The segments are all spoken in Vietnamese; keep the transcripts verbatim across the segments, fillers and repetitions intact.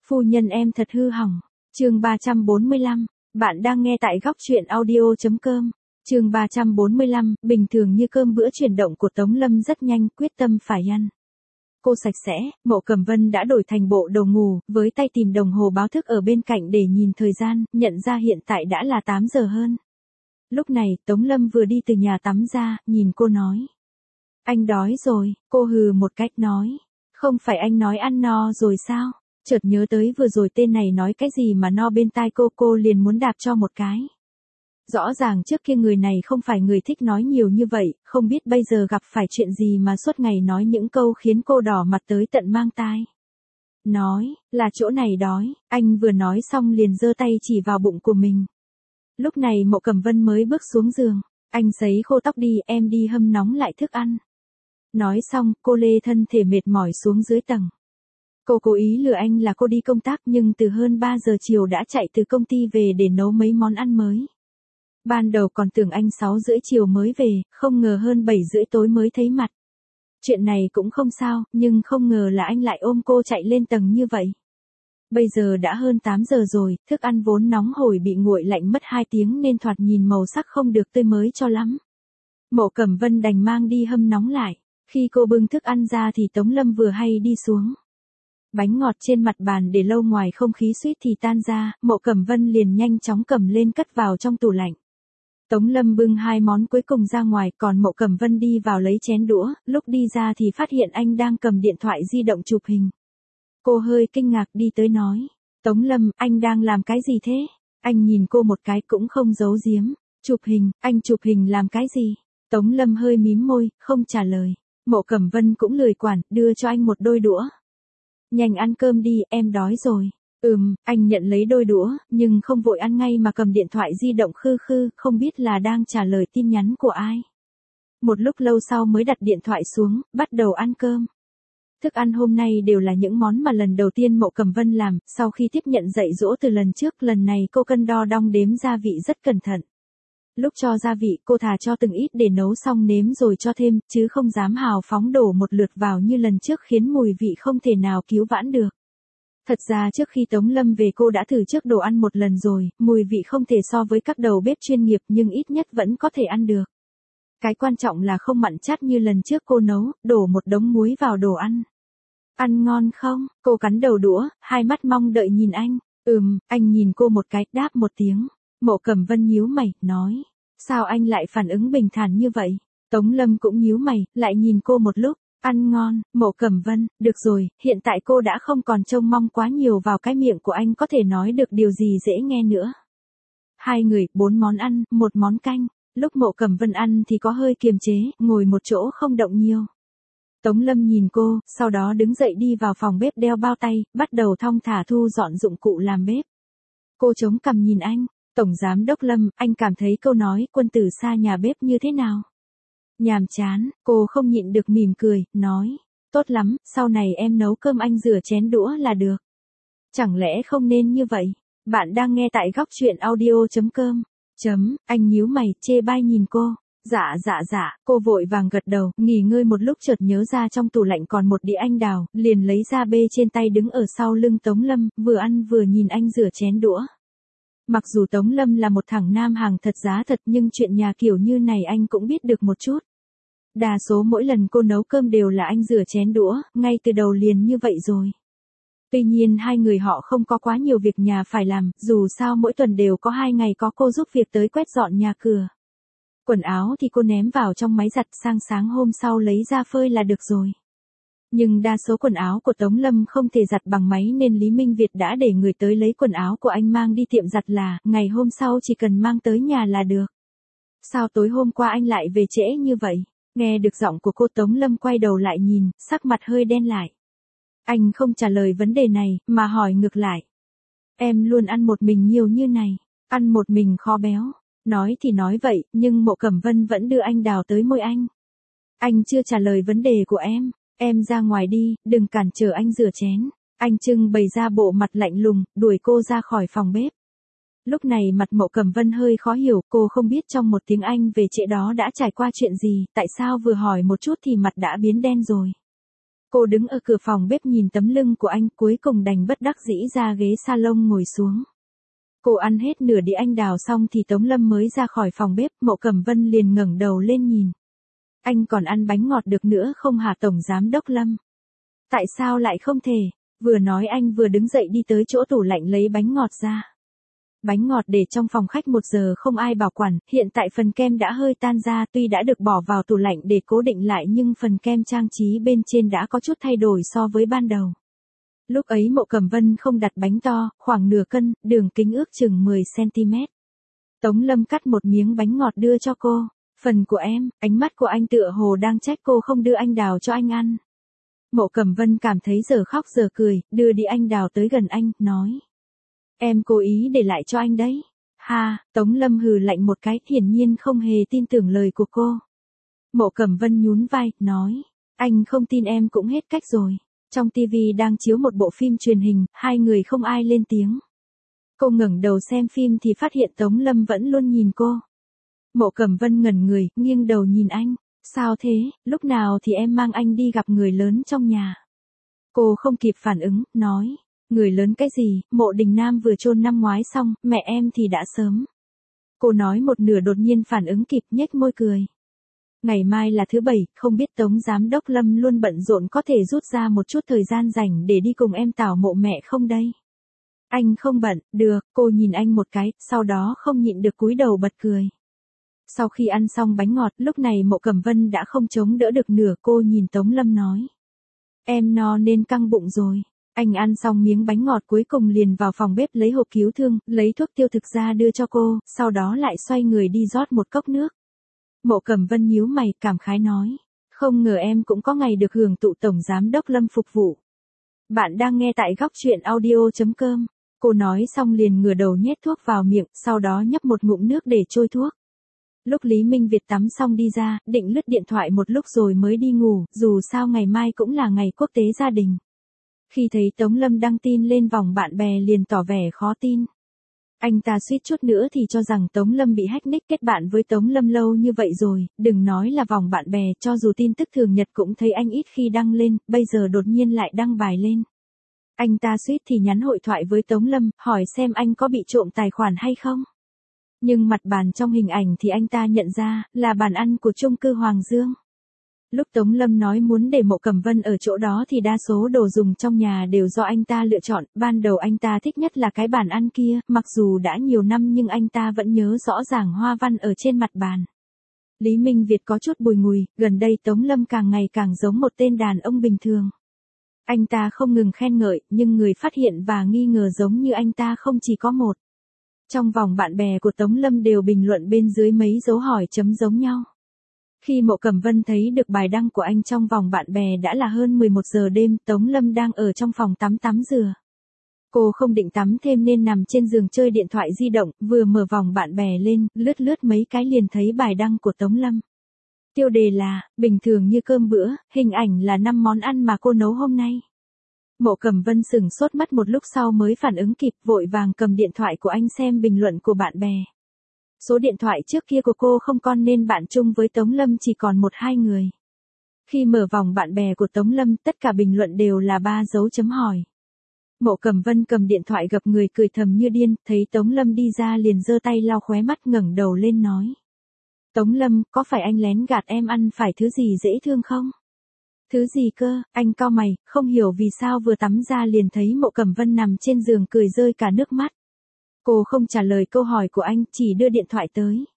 Phu nhân em thật hư hỏng. Chương ba trăm bốn mươi lăm. Bạn đang nghe tại góc truyện audio chấm com. Chương ba trăm bốn mươi lăm, bình thường như cơm bữa chuyển động của Tống Lâm rất nhanh, quyết tâm phải ăn. Cô sạch sẽ, Mộ Cẩm Vân đã đổi thành bộ đồ ngủ, với tay tìm đồng hồ báo thức ở bên cạnh để nhìn thời gian, nhận ra hiện tại đã là tám giờ hơn. Lúc này, Tống Lâm vừa đi từ nhà tắm ra, nhìn cô nói. Anh đói rồi, cô hừ một cách nói. Không phải anh nói ăn no rồi sao? Chợt nhớ tới vừa rồi tên này nói cái gì mà no bên tai cô, cô liền muốn đạp cho một cái. Rõ ràng trước kia người này không phải người thích nói nhiều như vậy, không biết bây giờ gặp phải chuyện gì mà suốt ngày nói những câu khiến cô đỏ mặt tới tận mang tai. Nói, là chỗ này đói, anh vừa nói xong liền giơ tay chỉ vào bụng của mình. Lúc này Mộ Cẩm Vân mới bước xuống giường, anh sấy khô tóc đi, em đi hâm nóng lại thức ăn. Nói xong, cô lê thân thể mệt mỏi xuống dưới tầng. Cô cố ý lừa anh là cô đi công tác nhưng từ hơn ba giờ chiều đã chạy từ công ty về để nấu mấy món ăn mới. Ban đầu còn tưởng anh sáu rưỡi chiều mới về, không ngờ hơn bảy rưỡi tối mới thấy mặt. Chuyện này cũng không sao, nhưng không ngờ là anh lại ôm cô chạy lên tầng như vậy. Bây giờ đã hơn tám giờ rồi, thức ăn vốn nóng hổi bị nguội lạnh mất hai tiếng nên thoạt nhìn màu sắc không được tươi mới cho lắm. Mộ Cẩm Vân đành mang đi hâm nóng lại. Khi cô bưng thức ăn ra thì Tống Lâm vừa hay đi xuống. Bánh ngọt trên mặt bàn để lâu ngoài không khí suýt thì tan ra, Mộ Cẩm Vân liền nhanh chóng cầm lên cất vào trong tủ lạnh. Tống Lâm bưng hai món cuối cùng ra ngoài, còn Mộ Cẩm Vân đi vào lấy chén đũa, lúc đi ra thì phát hiện anh đang cầm điện thoại di động chụp hình. Cô hơi kinh ngạc đi tới nói, Tống Lâm, anh đang làm cái gì thế? Anh nhìn cô một cái cũng không giấu giếm, chụp hình, anh chụp hình làm cái gì? Tống Lâm hơi mím môi, không trả lời. Mộ Cẩm Vân cũng lười quản, đưa cho anh một đôi đũa. Nhanh ăn cơm đi, em đói rồi. Ừm, anh nhận lấy đôi đũa, nhưng không vội ăn ngay mà cầm điện thoại di động khư khư, không biết là đang trả lời tin nhắn của ai. Một lúc lâu sau mới đặt điện thoại xuống, bắt đầu ăn cơm. Thức ăn hôm nay đều là những món mà lần đầu tiên Mộ Cẩm Vân làm, sau khi tiếp nhận dạy dỗ từ lần trước, lần này cô cân đo đong đếm gia vị rất cẩn thận. Lúc cho gia vị cô thà cho từng ít để nấu xong nếm rồi cho thêm, chứ không dám hào phóng đổ một lượt vào như lần trước khiến mùi vị không thể nào cứu vãn được. Thật ra trước khi Tống Lâm về cô đã thử trước đồ ăn một lần rồi, mùi vị không thể so với các đầu bếp chuyên nghiệp nhưng ít nhất vẫn có thể ăn được. Cái quan trọng là không mặn chát như lần trước cô nấu, đổ một đống muối vào đồ ăn. Ăn ngon không? Cô cắn đầu đũa, hai mắt mong đợi nhìn anh. Ừm, anh nhìn cô một cái, đáp một tiếng. Mộ Cẩm Vân nhíu mày, nói. Sao anh lại phản ứng bình thản như vậy? Tống Lâm cũng nhíu mày, lại nhìn cô một lúc. Ăn ngon, Mộ Cẩm Vân, được rồi, hiện tại cô đã không còn trông mong quá nhiều vào cái miệng của anh có thể nói được điều gì dễ nghe nữa. Hai người, bốn món ăn, một món canh. Lúc Mộ Cẩm Vân ăn thì có hơi kiềm chế, ngồi một chỗ không động nhiều. Tống Lâm nhìn cô, sau đó đứng dậy đi vào phòng bếp đeo bao tay, bắt đầu thong thả thu dọn dụng cụ làm bếp. Cô chống cằm nhìn anh. Tổng Giám Đốc Lâm, anh cảm thấy câu nói quân tử xa nhà bếp như thế nào? Nhàm chán, cô không nhịn được mỉm cười, nói. Tốt lắm, sau này em nấu cơm anh rửa chén đũa là được. Chẳng lẽ không nên như vậy? Bạn đang nghe tại góc truyện audio chấm com. Chấm, anh nhíu mày, chê bai nhìn cô. Dạ dạ dạ, cô vội vàng gật đầu, nghỉ ngơi một lúc chợt nhớ ra trong tủ lạnh còn một đĩa anh đào, liền lấy ra bê trên tay đứng ở sau lưng Tống Lâm, vừa ăn vừa nhìn anh rửa chén đũa. Mặc dù Tống Lâm là một thằng nam hàng thật giá thật nhưng chuyện nhà kiểu như này anh cũng biết được một chút. Đa số mỗi lần cô nấu cơm đều là anh rửa chén đũa, ngay từ đầu liền như vậy rồi. Tuy nhiên hai người họ không có quá nhiều việc nhà phải làm, dù sao mỗi tuần đều có hai ngày có cô giúp việc tới quét dọn nhà cửa. Quần áo thì cô ném vào trong máy giặt, sang sáng hôm sau lấy ra phơi là được rồi. Nhưng đa số quần áo của Tống Lâm không thể giặt bằng máy nên Lý Minh Việt đã để người tới lấy quần áo của anh mang đi tiệm giặt là, ngày hôm sau chỉ cần mang tới nhà là được. Sao tối hôm qua anh lại về trễ như vậy? Nghe được giọng của cô, Tống Lâm quay đầu lại nhìn, sắc mặt hơi đen lại. Anh không trả lời vấn đề này, mà hỏi ngược lại. Em luôn ăn một mình nhiều như này, ăn một mình khó béo. Nói thì nói vậy, nhưng Mộ Cẩm Vân vẫn đưa anh đào tới môi anh. Anh chưa trả lời vấn đề của em. Em ra ngoài đi, đừng cản trở anh rửa chén. Anh trưng bày ra bộ mặt lạnh lùng, đuổi cô ra khỏi phòng bếp. Lúc này mặt Mộ Cẩm Vân hơi khó hiểu, cô không biết trong một tiếng Anh về trễ đó đã trải qua chuyện gì, tại sao vừa hỏi một chút thì mặt đã biến đen rồi. Cô đứng ở cửa phòng bếp nhìn tấm lưng của anh, cuối cùng đành bất đắc dĩ ra ghế salon ngồi xuống. Cô ăn hết nửa đĩa anh đào xong thì Tống Lâm mới ra khỏi phòng bếp, Mộ Cẩm Vân liền ngẩng đầu lên nhìn. Anh còn ăn bánh ngọt được nữa không hả Tổng Giám Đốc Lâm? Tại sao lại không thể? Vừa nói anh vừa đứng dậy đi tới chỗ tủ lạnh lấy bánh ngọt ra. Bánh ngọt để trong phòng khách một giờ không ai bảo quản, hiện tại phần kem đã hơi tan ra, tuy đã được bỏ vào tủ lạnh để cố định lại nhưng phần kem trang trí bên trên đã có chút thay đổi so với ban đầu. Lúc ấy Mộ Cẩm Vân không đặt bánh to, khoảng nửa cân, đường kính ước chừng mười xăng-ti-mét. Tống Lâm cắt một miếng bánh ngọt đưa cho cô. Phần của em, ánh mắt của anh tựa hồ đang trách cô không đưa anh đào cho anh ăn. Mộ Cẩm Vân cảm thấy giờ khóc giờ cười, đưa đi anh đào tới gần anh, nói. Em cố ý để lại cho anh đấy. Ha, Tống Lâm hừ lạnh một cái, hiển nhiên không hề tin tưởng lời của cô. Mộ Cẩm Vân nhún vai, nói. Anh không tin em cũng hết cách rồi. Trong tivi đang chiếu một bộ phim truyền hình, hai người không ai lên tiếng. Cô ngẩng đầu xem phim thì phát hiện Tống Lâm vẫn luôn nhìn cô. Mộ Cẩm Vân ngẩn người, nghiêng đầu nhìn anh. Sao thế, lúc nào thì em mang anh đi gặp người lớn trong nhà? Cô không kịp phản ứng, nói. Người lớn cái gì, Mộ Đình Nam vừa chôn năm ngoái xong, mẹ em thì đã sớm. Cô nói một nửa đột nhiên phản ứng kịp, nhếch môi cười. Ngày mai là thứ bảy, không biết Tống Giám Đốc Lâm luôn bận rộn có thể rút ra một chút thời gian rảnh để đi cùng em tảo mộ mẹ không đây? Anh không bận, được, cô nhìn anh một cái, sau đó không nhịn được cúi đầu bật cười. Sau khi ăn xong bánh ngọt, lúc này Mộ Cẩm Vân đã không chống đỡ được nửa, cô nhìn Tống Lâm nói. Em no nên căng bụng rồi. Anh ăn xong miếng bánh ngọt cuối cùng liền vào phòng bếp lấy hộp cứu thương, lấy thuốc tiêu thực ra đưa cho cô, sau đó lại xoay người đi rót một cốc nước. Mộ Cẩm Vân nhíu mày, cảm khái nói. Không ngờ em cũng có ngày được hưởng tụ Tổng Giám Đốc Lâm phục vụ. Bạn đang nghe tại góc truyện audio chấm com. Cô nói xong liền ngửa đầu nhét thuốc vào miệng, sau đó nhấp một ngụm nước để trôi thuốc. Lúc Lý Minh Việt tắm xong đi ra, định lướt điện thoại một lúc rồi mới đi ngủ, dù sao ngày mai cũng là ngày quốc tế gia đình. Khi thấy Tống Lâm đăng tin lên vòng bạn bè liền tỏ vẻ khó tin. Anh ta suýt chút nữa thì cho rằng Tống Lâm bị hack nick, kết bạn với Tống Lâm lâu như vậy rồi, đừng nói là vòng bạn bè, cho dù tin tức thường nhật cũng thấy anh ít khi đăng lên, bây giờ đột nhiên lại đăng bài lên. Anh ta suýt thì nhắn hội thoại với Tống Lâm, hỏi xem anh có bị trộm tài khoản hay không. Nhưng mặt bàn trong hình ảnh thì anh ta nhận ra, là bàn ăn của chung cư Hoàng Dương. Lúc Tống Lâm nói muốn để Mộ Cẩm Vân ở chỗ đó thì đa số đồ dùng trong nhà đều do anh ta lựa chọn, ban đầu anh ta thích nhất là cái bàn ăn kia, mặc dù đã nhiều năm nhưng anh ta vẫn nhớ rõ ràng hoa văn ở trên mặt bàn. Lý Minh Việt có chút bùi ngùi, gần đây Tống Lâm càng ngày càng giống một tên đàn ông bình thường. Anh ta không ngừng khen ngợi, nhưng người phát hiện và nghi ngờ giống như anh ta không chỉ có một. Trong vòng bạn bè của Tống Lâm đều bình luận bên dưới mấy dấu hỏi chấm giống nhau. Khi Mộ Cẩm Vân thấy được bài đăng của anh trong vòng bạn bè đã là hơn mười một giờ đêm, Tống Lâm đang ở trong phòng tắm tắm rửa. Cô không định tắm thêm nên nằm trên giường chơi điện thoại di động, vừa mở vòng bạn bè lên, lướt lướt mấy cái liền thấy bài đăng của Tống Lâm. Tiêu đề là, bình thường như cơm bữa, hình ảnh là năm món ăn mà cô nấu hôm nay. Mộ Cẩm Vân sửng sốt mất một lúc sau mới phản ứng kịp, vội vàng cầm điện thoại của anh xem bình luận của bạn bè. Số điện thoại trước kia của cô không còn nên bạn chung với Tống Lâm chỉ còn một hai người. Khi mở vòng bạn bè của Tống Lâm, tất cả bình luận đều là ba dấu chấm hỏi. Mộ Cẩm Vân cầm điện thoại gập người cười thầm như điên, thấy Tống Lâm đi ra liền giơ tay lau khóe mắt ngẩng đầu lên nói. Tống Lâm, có phải anh lén gạt em ăn phải thứ gì dễ thương không? Thứ gì cơ, anh cau mày, không hiểu vì sao vừa tắm ra liền thấy Mộ Cẩm Vân nằm trên giường cười rơi cả nước mắt. Cô không trả lời câu hỏi của anh, chỉ đưa điện thoại tới.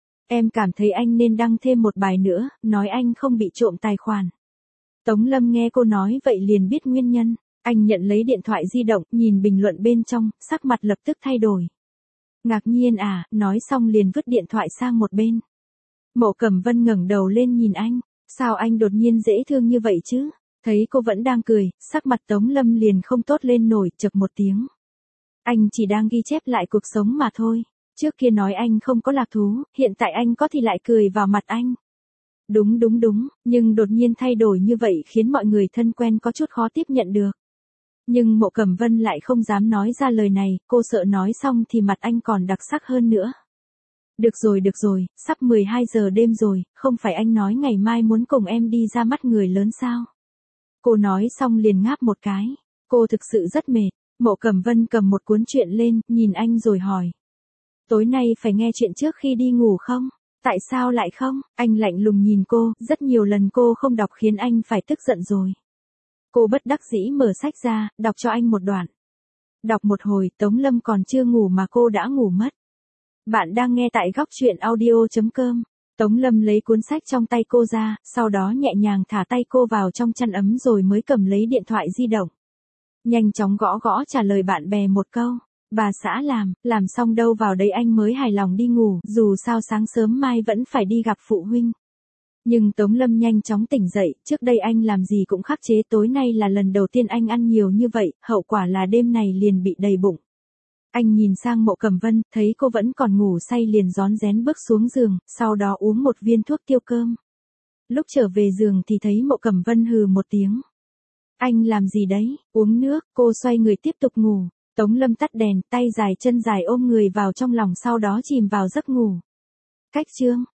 Em cảm thấy anh nên đăng thêm một bài nữa, nói anh không bị trộm tài khoản. Tống Lâm nghe cô nói vậy liền biết nguyên nhân. Anh nhận lấy điện thoại di động, nhìn bình luận bên trong, sắc mặt lập tức thay đổi. Ngạc nhiên à, nói xong liền vứt điện thoại sang một bên. Mộ Cẩm Vân ngẩng đầu lên nhìn anh, sao anh đột nhiên dễ thương như vậy chứ? Thấy cô vẫn đang cười, sắc mặt Tống Lâm liền không tốt lên nổi, chậc một tiếng. Anh chỉ đang ghi chép lại cuộc sống mà thôi. Trước kia nói anh không có lạc thú, hiện tại anh có thì lại cười vào mặt anh. Đúng đúng đúng, nhưng đột nhiên thay đổi như vậy khiến mọi người thân quen có chút khó tiếp nhận được. Nhưng Mộ Cẩm Vân lại không dám nói ra lời này, cô sợ nói xong thì mặt anh còn đặc sắc hơn nữa. Được rồi được rồi, sắp mười hai giờ đêm rồi, không phải anh nói ngày mai muốn cùng em đi ra mắt người lớn sao? Cô nói xong liền ngáp một cái. Cô thực sự rất mệt. Mộ Cẩm Vân cầm một cuốn truyện lên, nhìn anh rồi hỏi. Tối nay phải nghe chuyện trước khi đi ngủ không? Tại sao lại không? Anh lạnh lùng nhìn cô, rất nhiều lần cô không đọc khiến anh phải tức giận rồi. Cô bất đắc dĩ mở sách ra, đọc cho anh một đoạn. Đọc một hồi, Tống Lâm còn chưa ngủ mà cô đã ngủ mất. Bạn đang nghe tại góc truyện audio.com. Tống Lâm lấy cuốn sách trong tay cô ra, sau đó nhẹ nhàng thả tay cô vào trong chăn ấm rồi mới cầm lấy điện thoại di động. Nhanh chóng gõ gõ trả lời bạn bè một câu. Bà xã làm, làm xong đâu vào đấy anh mới hài lòng đi ngủ, dù sao sáng sớm mai vẫn phải đi gặp phụ huynh. Nhưng Tống Lâm nhanh chóng tỉnh dậy, trước đây anh làm gì cũng khắc chế, tối nay là lần đầu tiên anh ăn nhiều như vậy, hậu quả là đêm này liền bị đầy bụng. Anh nhìn sang Mộ Cẩm Vân, thấy cô vẫn còn ngủ say liền rón rén bước xuống giường, sau đó uống một viên thuốc tiêu cơm. Lúc trở về giường thì thấy Mộ Cẩm Vân hừ một tiếng. Anh làm gì đấy, uống nước, cô xoay người tiếp tục ngủ. Tống Lâm tắt đèn, tay dài chân dài ôm người vào trong lòng sau đó chìm vào giấc ngủ. Cách chương